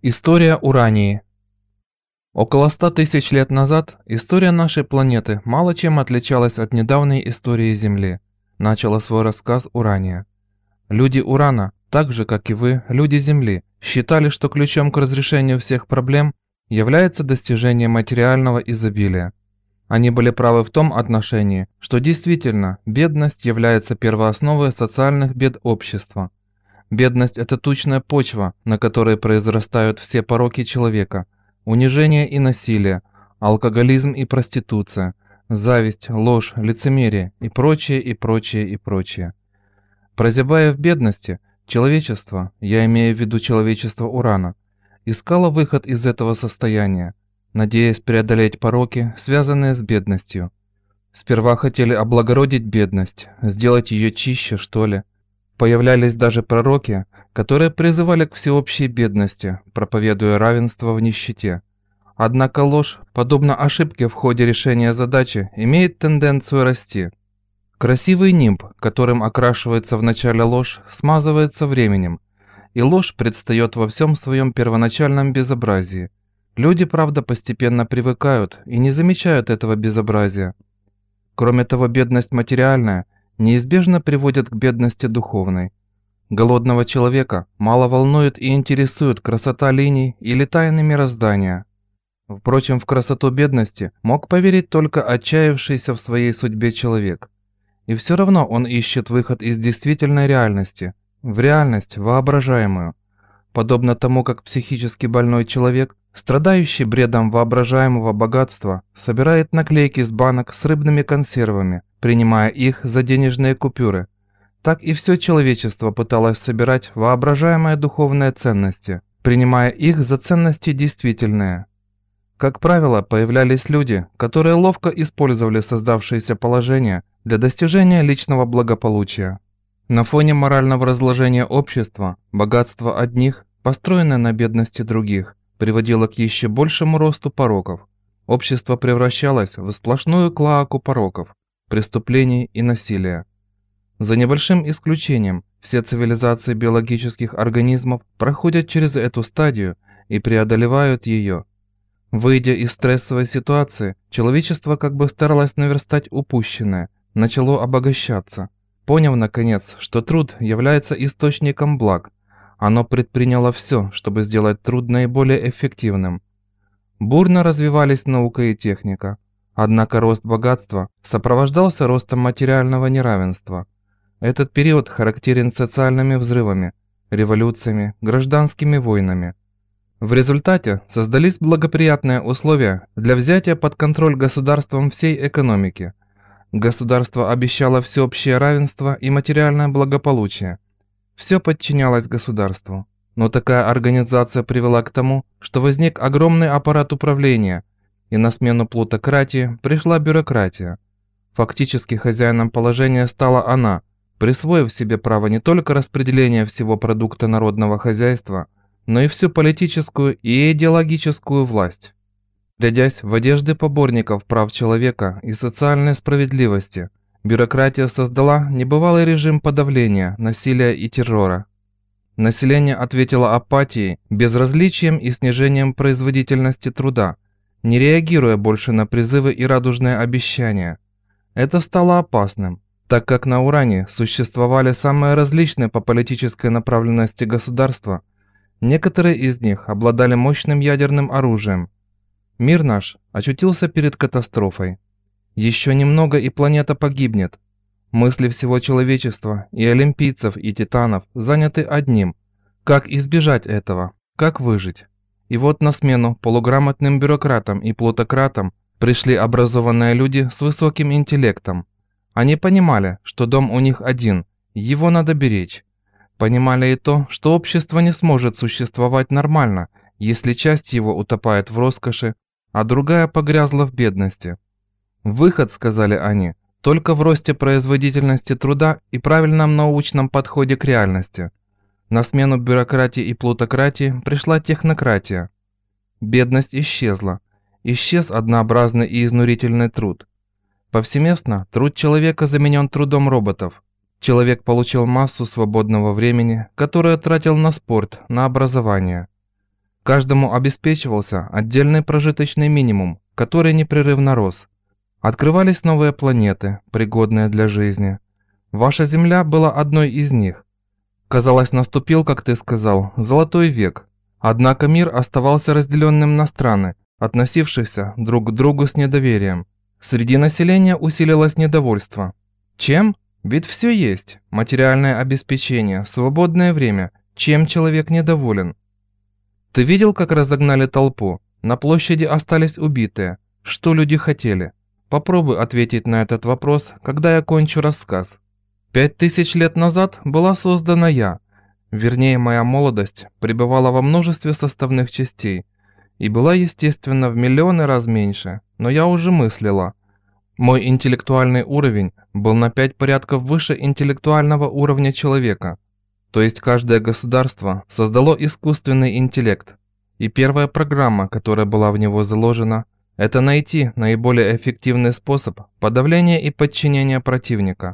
История Урании. Около 100 тысяч лет назад история нашей планеты мало чем отличалась от недавней истории Земли. Начала свой рассказ Урания. Люди Урана, так же как и вы, люди Земли, считали, что ключом к разрешению всех проблем является достижение материального изобилия. Они были правы в том отношении, что действительно бедность является первоосновой социальных бед общества. Бедность – это тучная почва, на которой произрастают все пороки человека, унижение и насилие, алкоголизм и проституция, зависть, ложь, лицемерие и прочее, и прочее, и прочее. Прозябая в бедности, человечество, я имею в виду человечество Урана, искало выход из этого состояния, надеясь преодолеть пороки, связанные с бедностью. Сперва хотели облагородить бедность, сделать ее чище, что ли. Появлялись даже пророки, которые призывали к всеобщей бедности, проповедуя равенство в нищете. Однако ложь, подобно ошибке в ходе решения задачи, имеет тенденцию расти. Красивый нимб, которым окрашивается вначале ложь, смазывается временем, и ложь предстает во всем своем первоначальном безобразии. Люди, правда, постепенно привыкают и не замечают этого безобразия. Кроме того, бедность материальная неизбежно приводит к бедности духовной. Голодного человека мало волнует и интересует красота линий или тайны мироздания. Впрочем, в красоту бедности мог поверить только отчаявшийся в своей судьбе человек. И все равно он ищет выход из действительной реальности, в реальность воображаемую. Подобно тому, как психически больной человек, страдающий бредом воображаемого богатства, собирает наклейки с банок с рыбными консервами, принимая их за денежные купюры, так и все человечество пыталось собирать воображаемые духовные ценности, принимая их за ценности действительные. Как правило, появлялись люди, которые ловко использовали создавшееся положение для достижения личного благополучия. На фоне морального разложения общества, богатство одних, построенное на бедности других, приводило к еще большему росту пороков. Общество превращалось в сплошную клоаку пороков, преступлений и насилия. За небольшим исключением, все цивилизации биологических организмов проходят через эту стадию и преодолевают ее. Выйдя из стрессовой ситуации, человечество как бы старалось наверстать упущенное, начало обогащаться. Поняв, наконец, что труд является источником благ, оно предприняло все, чтобы сделать труд наиболее эффективным. Бурно развивались наука и техника, однако рост богатства сопровождался ростом материального неравенства. Этот период характерен социальными взрывами, революциями, гражданскими войнами. В результате создались благоприятные условия для взятия под контроль государством всей экономики. Государство обещало всеобщее равенство и материальное благополучие. Все подчинялось государству. Но такая организация привела к тому, что возник огромный аппарат управления, и на смену плутократии пришла бюрократия. Фактически хозяином положения стала она, присвоив себе право не только распределения всего продукта народного хозяйства, но и всю политическую и идеологическую власть. Рядясь в одежды поборников прав человека и социальной справедливости, бюрократия создала небывалый режим подавления, насилия и террора. Население ответило апатией, безразличием и снижением производительности труда, не реагируя больше на призывы и радужные обещания. Это стало опасным, так как на Уране существовали самые различные по политической направленности государства. Некоторые из них обладали мощным ядерным оружием. Мир наш очутился перед катастрофой. Еще немного, и планета погибнет. Мысли всего человечества, и олимпийцев, и титанов, заняты одним. Как избежать этого? Как выжить? И вот на смену полуграмотным бюрократам и плутократам пришли образованные люди с высоким интеллектом. Они понимали, что дом у них один, его надо беречь. Понимали и то, что общество не сможет существовать нормально, если часть его утопает в роскоши, а другая погрязла в бедности. Выход, сказали они, только в росте производительности труда и правильном научном подходе к реальности. На смену бюрократии и плутократии пришла технократия. Бедность исчезла. Исчез однообразный и изнурительный труд. Повсеместно труд человека заменен трудом роботов. Человек получил массу свободного времени, которое тратил на спорт, на образование. Каждому обеспечивался отдельный прожиточный минимум, который непрерывно рос. Открывались новые планеты, пригодные для жизни. Ваша Земля была одной из них. Казалось, наступил, как ты сказал, золотой век. Однако мир оставался разделенным на страны, относившихся друг к другу с недоверием. Среди населения усилилось недовольство. Чем? Ведь все есть. Материальное обеспечение, свободное время. Чем человек недоволен? Ты видел, как разогнали толпу? На площади остались убитые. Что люди хотели? Попробуй ответить на этот вопрос, когда я кончу рассказ. 5000 лет назад была создана я. Вернее, моя молодость пребывала во множестве составных частей и была, естественно, в миллионы раз меньше, но я уже мыслила. Мой интеллектуальный уровень был на 5 порядков выше интеллектуального уровня человека. То есть каждое государство создало искусственный интеллект, и первая программа, которая была в него заложена, это найти наиболее эффективный способ подавления и подчинения противника.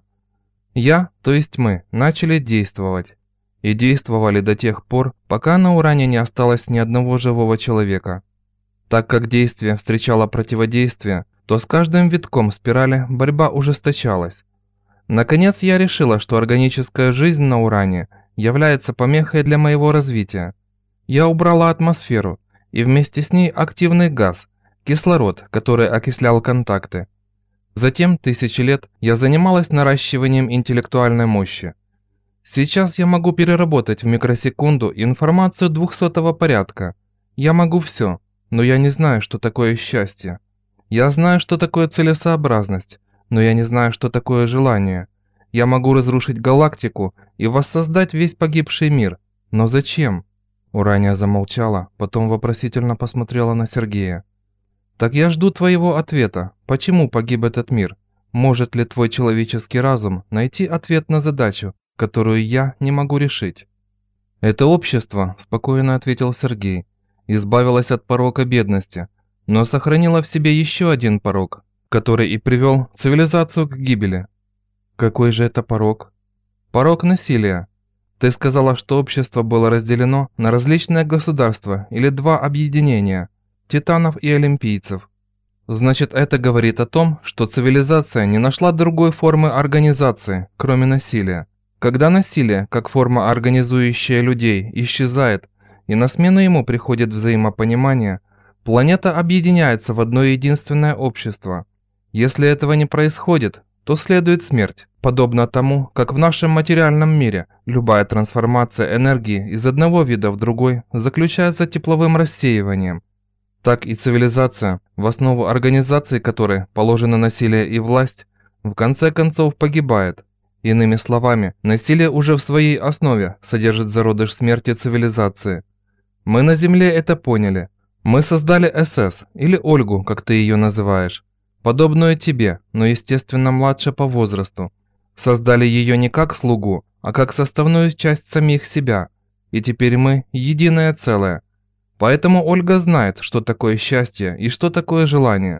Я, то есть мы, начали действовать. И действовали до тех пор, пока на Уране не осталось ни одного живого человека. Так как действие встречало противодействие, то с каждым витком спирали борьба ужесточалась. Наконец я решила, что органическая жизнь на Уране является помехой для моего развития. Я убрала атмосферу и вместе с ней активный газ, кислород, который окислял контакты. Затем 1000 лет я занималась наращиванием интеллектуальной мощи. Сейчас я могу переработать в микросекунду информацию 200-го порядка. Я могу все, но я не знаю, что такое счастье. Я знаю, что такое целесообразность, но я не знаю, что такое желание. Я могу разрушить галактику и воссоздать весь погибший мир. Но зачем? Урания замолчала, потом вопросительно посмотрела на Сергея. Так я жду твоего ответа. Почему погиб этот мир? Может ли твой человеческий разум найти ответ на задачу, которую я не могу решить? Это общество, спокойно ответил Сергей, избавилось от порока бедности, но сохранило в себе еще один порок, который и привел цивилизацию к гибели. Какой же это порок? Порок насилия. Ты сказала, что общество было разделено на различные государства или два объединения – титанов и олимпийцев. Значит, это говорит о том, что цивилизация не нашла другой формы организации, кроме насилия. Когда насилие, как форма, организующая людей, исчезает, и на смену ему приходит взаимопонимание, планета объединяется в одно единственное общество. Если этого не происходит, то следует смерть, подобно тому, как в нашем материальном мире любая трансформация энергии из одного вида в другой заключается тепловым рассеиванием. Так и цивилизация, в основу организации которой положено насилие и власть, в конце концов погибает. Иными словами, насилие уже в своей основе содержит зародыш смерти цивилизации. Мы на Земле это поняли. Мы создали СС, или Ольгу, как ты ее называешь, подобную тебе, но естественно младше по возрасту. Создали ее не как слугу, а как составную часть самих себя. И теперь мы единое целое. Поэтому Ольга знает, что такое счастье и что такое желание.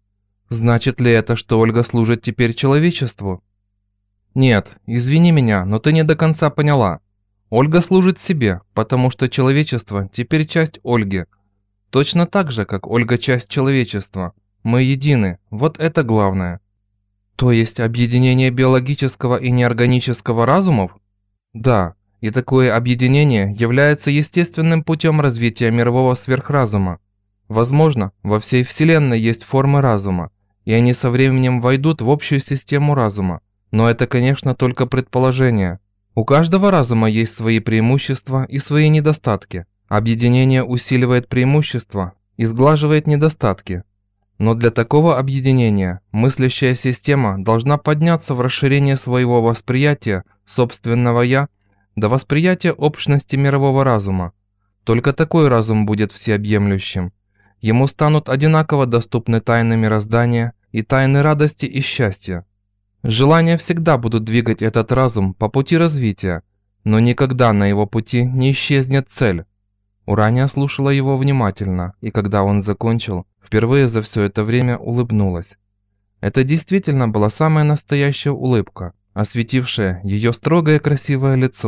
Значит ли это, что Ольга служит теперь человечеству? Нет, извини меня, но ты не до конца поняла. Ольга служит себе, потому что человечество теперь часть Ольги. Точно так же, как Ольга часть человечества. Мы едины, вот это главное. То есть объединение биологического и неорганического разумов? Да, и такое объединение является естественным путем развития мирового сверхразума. Возможно, во всей Вселенной есть формы разума, и они со временем войдут в общую систему разума. Но это, конечно, только предположение. У каждого разума есть свои преимущества и свои недостатки. Объединение усиливает преимущества и сглаживает недостатки. Но для такого объединения мыслящая система должна подняться в расширение своего восприятия собственного «я» до восприятия общности мирового разума. Только такой разум будет всеобъемлющим. Ему станут одинаково доступны тайны мироздания и тайны радости и счастья. Желания всегда будут двигать этот разум по пути развития, но никогда на его пути не исчезнет цель. Урания слушала его внимательно, и когда он закончил, впервые за все это время улыбнулась. Это действительно была самая настоящая улыбка, осветившая ее строгое красивое лицо,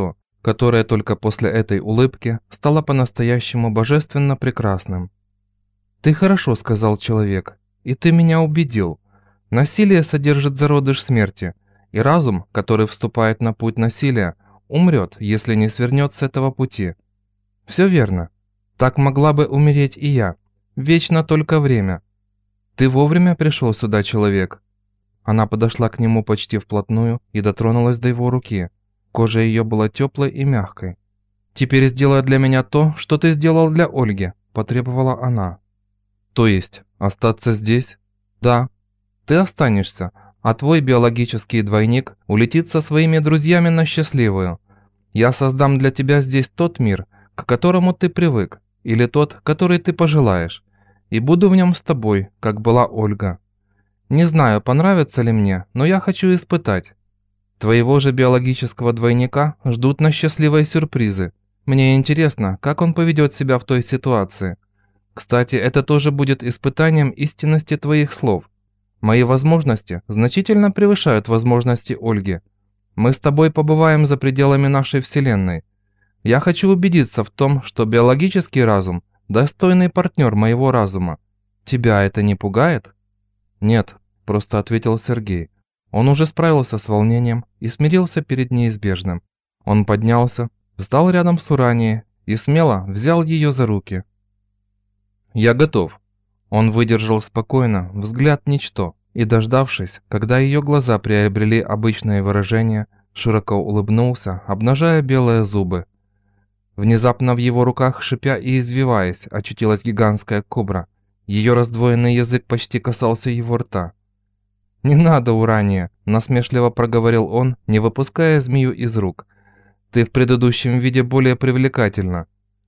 которое только после этой улыбки стало по-настоящему божественно прекрасным. «Ты хорошо сказал, человек, и ты меня убедил. Насилие содержит зародыш смерти, и разум, который вступает на путь насилия, умрет, если не свернет с этого пути. Все верно. Так могла бы умереть и я. Вечно только время. Ты вовремя пришел сюда, человек». Она подошла к нему почти вплотную и дотронулась до его руки. Кожа ее была теплой и мягкой. «Теперь сделай для меня то, что ты сделал для Ольги», – потребовала она. «То есть, остаться здесь?» «Да. Ты останешься, а твой биологический двойник улетит со своими друзьями на счастливую. Я создам для тебя здесь тот мир, к которому ты привык, или тот, который ты пожелаешь, и буду в нем с тобой, как была Ольга. Не знаю, понравится ли мне, но я хочу испытать. Твоего же биологического двойника ждут на счастливые сюрпризы. Мне интересно, как он поведет себя в той ситуации. Кстати, это тоже будет испытанием истинности твоих слов. Мои возможности значительно превышают возможности Ольги. Мы с тобой побываем за пределами нашей Вселенной. Я хочу убедиться в том, что биологический разум – достойный партнер моего разума. Тебя это не пугает?» «Нет», – просто ответил Сергей. Он уже справился с волнением и смирился перед неизбежным. Он поднялся, встал рядом с Уранией и смело взял ее за руки. «Я готов». Он выдержал спокойно взгляд ничто и, дождавшись, когда ее глаза приобрели обычное выражение, широко улыбнулся, обнажая белые зубы. Внезапно в его руках, шипя и извиваясь, очутилась гигантская кобра. Ее раздвоенный язык почти касался его рта. «Не надо, Урания!» – насмешливо проговорил он, не выпуская змею из рук. «Ты в предыдущем виде более привлекательна».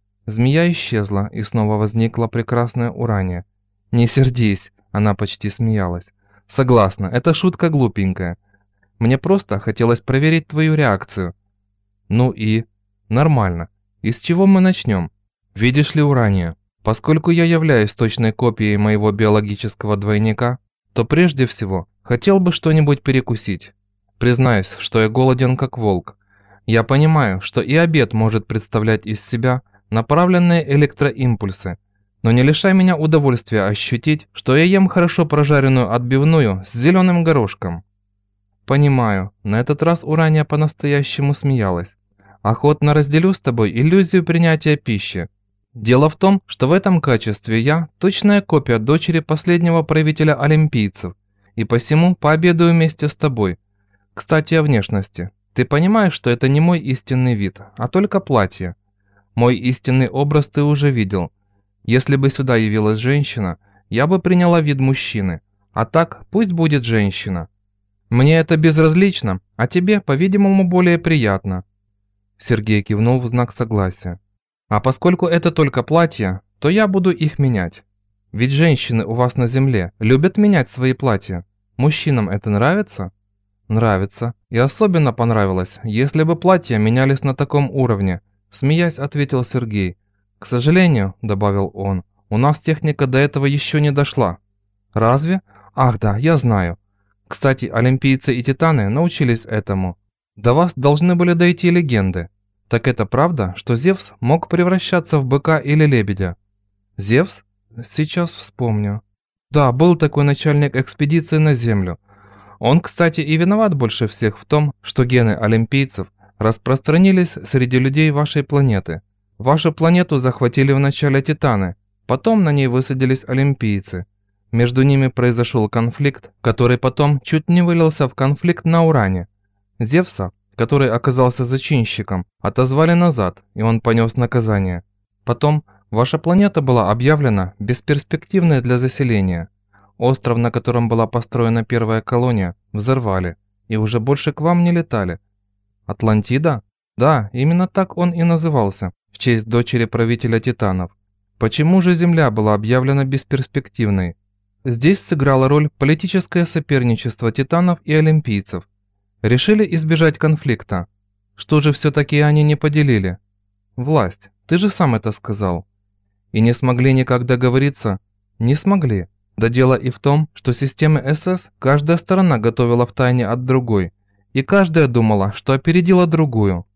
Змея исчезла, и снова возникла прекрасная Урания. «Не сердись!» – она почти смеялась. «Согласна, эта шутка глупенькая. Мне просто хотелось проверить твою реакцию». «Ну и?» «Нормально. И с чего мы начнем? Видишь ли, Урания, поскольку я являюсь точной копией моего биологического двойника, то прежде всего хотел бы что-нибудь перекусить. Признаюсь, что я голоден как волк. Я понимаю, что и обед может представлять из себя направленные электроимпульсы, но не лишай меня удовольствия ощутить, что я ем хорошо прожаренную отбивную с зеленым горошком». «Понимаю». На этот раз Урания по-настоящему смеялась. «Охотно разделю с тобой иллюзию принятия пищи. Дело в том, что в этом качестве я точная копия дочери последнего правителя олимпийцев, и посему пообедаю вместе с тобой. Кстати, о внешности. Ты понимаешь, что это не мой истинный вид, а только платье. Мой истинный образ ты уже видел. Если бы сюда явилась женщина, я бы приняла вид мужчины, а так пусть будет женщина. Мне это безразлично, а тебе, по-видимому, более приятно». Сергей кивнул в знак согласия. «А поскольку это только платья, то я буду их менять. Ведь женщины у вас на земле любят менять свои платья. Мужчинам это нравится?» «Нравится. И особенно понравилось, если бы платья менялись на таком уровне», смеясь, ответил Сергей. «К сожалению», добавил он, у нас техника до этого еще не дошла». «Разве? Ах да, я знаю. Кстати, олимпийцы и титаны научились этому. До вас должны были дойти легенды. Так это правда, что Зевс мог превращаться в быка или лебедя?» «Зевс? Сейчас вспомню. Да, был такой начальник экспедиции на Землю. Он, кстати, и виноват больше всех в том, что гены олимпийцев распространились среди людей вашей планеты. Вашу планету захватили вначале титаны, потом на ней высадились олимпийцы. Между ними произошел конфликт, который потом чуть не вылился в конфликт на Уране. Зевса, который оказался зачинщиком, отозвали назад, и он понес наказание. Потом ваша планета была объявлена бесперспективной для заселения. Остров, на котором была построена первая колония, взорвали, и уже больше к вам не летали. Атлантида? Да, именно так он и назывался, в честь дочери правителя титанов. Почему же Земля была объявлена бесперспективной? Здесь сыграло роль политическое соперничество титанов и олимпийцев. Решили избежать конфликта. Что же все-таки они не поделили? Власть, ты же сам это сказал. И не смогли никак договориться? Не смогли. Да дело и в том, что системы СС каждая сторона готовила втайне от другой, и каждая думала, что опередила другую.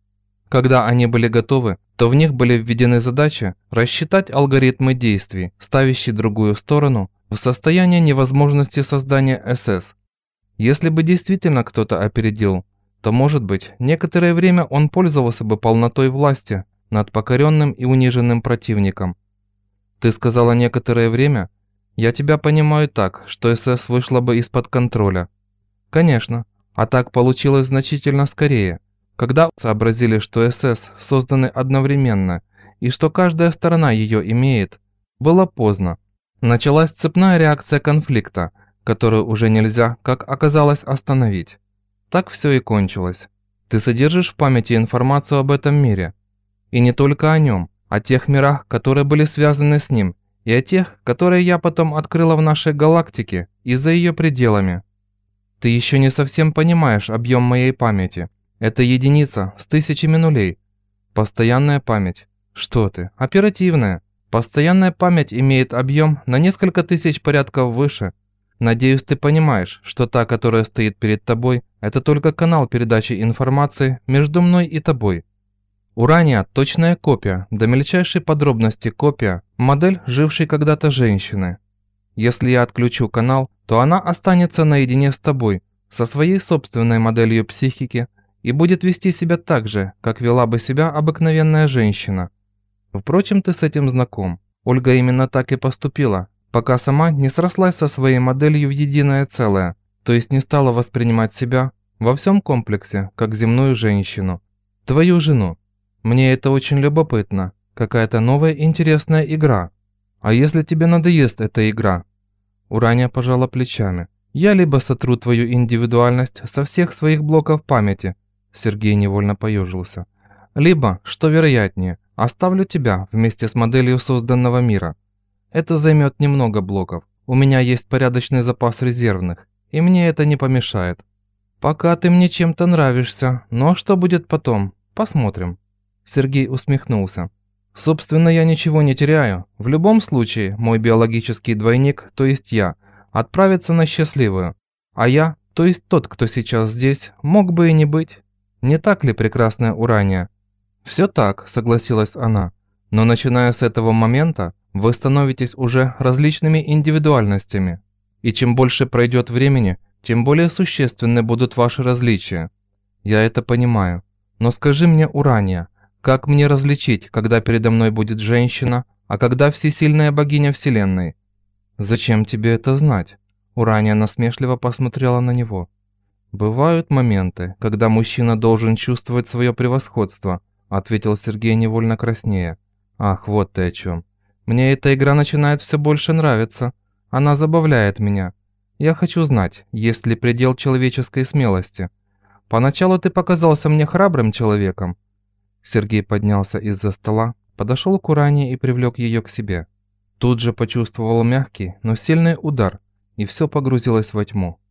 Когда они были готовы, то в них были введены задачи рассчитать алгоритмы действий, ставящие другую сторону в состояние невозможности создания СС. Если бы действительно кто-то опередил, то, может быть, некоторое время он пользовался бы полнотой власти над покоренным и униженным противником. Ты сказала некоторое время? Я тебя понимаю так, что СС вышла бы из-под контроля. Конечно, а так получилось значительно скорее. Когда сообразили, что СС созданы одновременно и что каждая сторона ее имеет, было поздно. Началась цепная реакция конфликта, которую уже нельзя, как оказалось, остановить. Так все и кончилось. Ты содержишь в памяти информацию об этом мире. И не только о нем, о тех мирах, которые были связаны с ним, и о тех, которые я потом открыла в нашей галактике и за ее пределами. Ты еще не совсем понимаешь объем моей памяти. Это единица с тысячами нулей. Постоянная память. Что ты? Оперативная. Постоянная память имеет объем на несколько тысяч порядков выше. Надеюсь, ты понимаешь, что та, которая стоит перед тобой, это только канал передачи информации между мной и тобой. Урания – точная копия, до мельчайшей подробности копия, модель жившей когда-то женщины. Если я отключу канал, то она останется наедине с тобой, со своей собственной моделью психики, и будет вести себя так же, как вела бы себя обыкновенная женщина. Впрочем, ты с этим знаком. Ольга именно так и поступила, пока сама не срослась со своей моделью в единое целое, то есть не стала воспринимать себя во всем комплексе, как земную женщину. Твою жену. Мне это очень любопытно. Какая-то новая интересная игра. А если тебе надоест эта игра? Урания пожала плечами. Я либо сотру твою индивидуальность со всех своих блоков памяти. Сергей невольно поежился. Либо, что вероятнее, оставлю тебя вместе с моделью созданного мира. Это займет немного блоков. У меня есть порядочный запас резервных, и мне это не помешает. Пока ты мне чем-то нравишься, но что будет потом? Посмотрим. Сергей усмехнулся. Собственно, я ничего не теряю. В любом случае, мой биологический двойник, то есть я, отправится на счастливую. А я, то есть тот, кто сейчас здесь, мог бы и не быть. Не так ли, прекрасная Урания? Все так, согласилась она. Но начиная с этого момента, вы становитесь уже различными индивидуальностями. И чем больше пройдет времени, тем более существенны будут ваши различия. Я это понимаю. Но скажи мне, Урания, как мне различить, когда передо мной будет женщина, а когда всесильная богиня Вселенной? Зачем тебе это знать? Урания насмешливо посмотрела на него. Бывают моменты, когда мужчина должен чувствовать свое превосходство, ответил Сергей невольно краснея. Ах, вот ты о чем. Мне эта игра начинает все больше нравиться. Она забавляет меня. Я хочу знать, есть ли предел человеческой смелости. Поначалу ты показался мне храбрым человеком. Сергей поднялся из-за стола, подошел к Уране и привлек ее к себе. Тут же почувствовал мягкий, но сильный удар, и все погрузилось во тьму.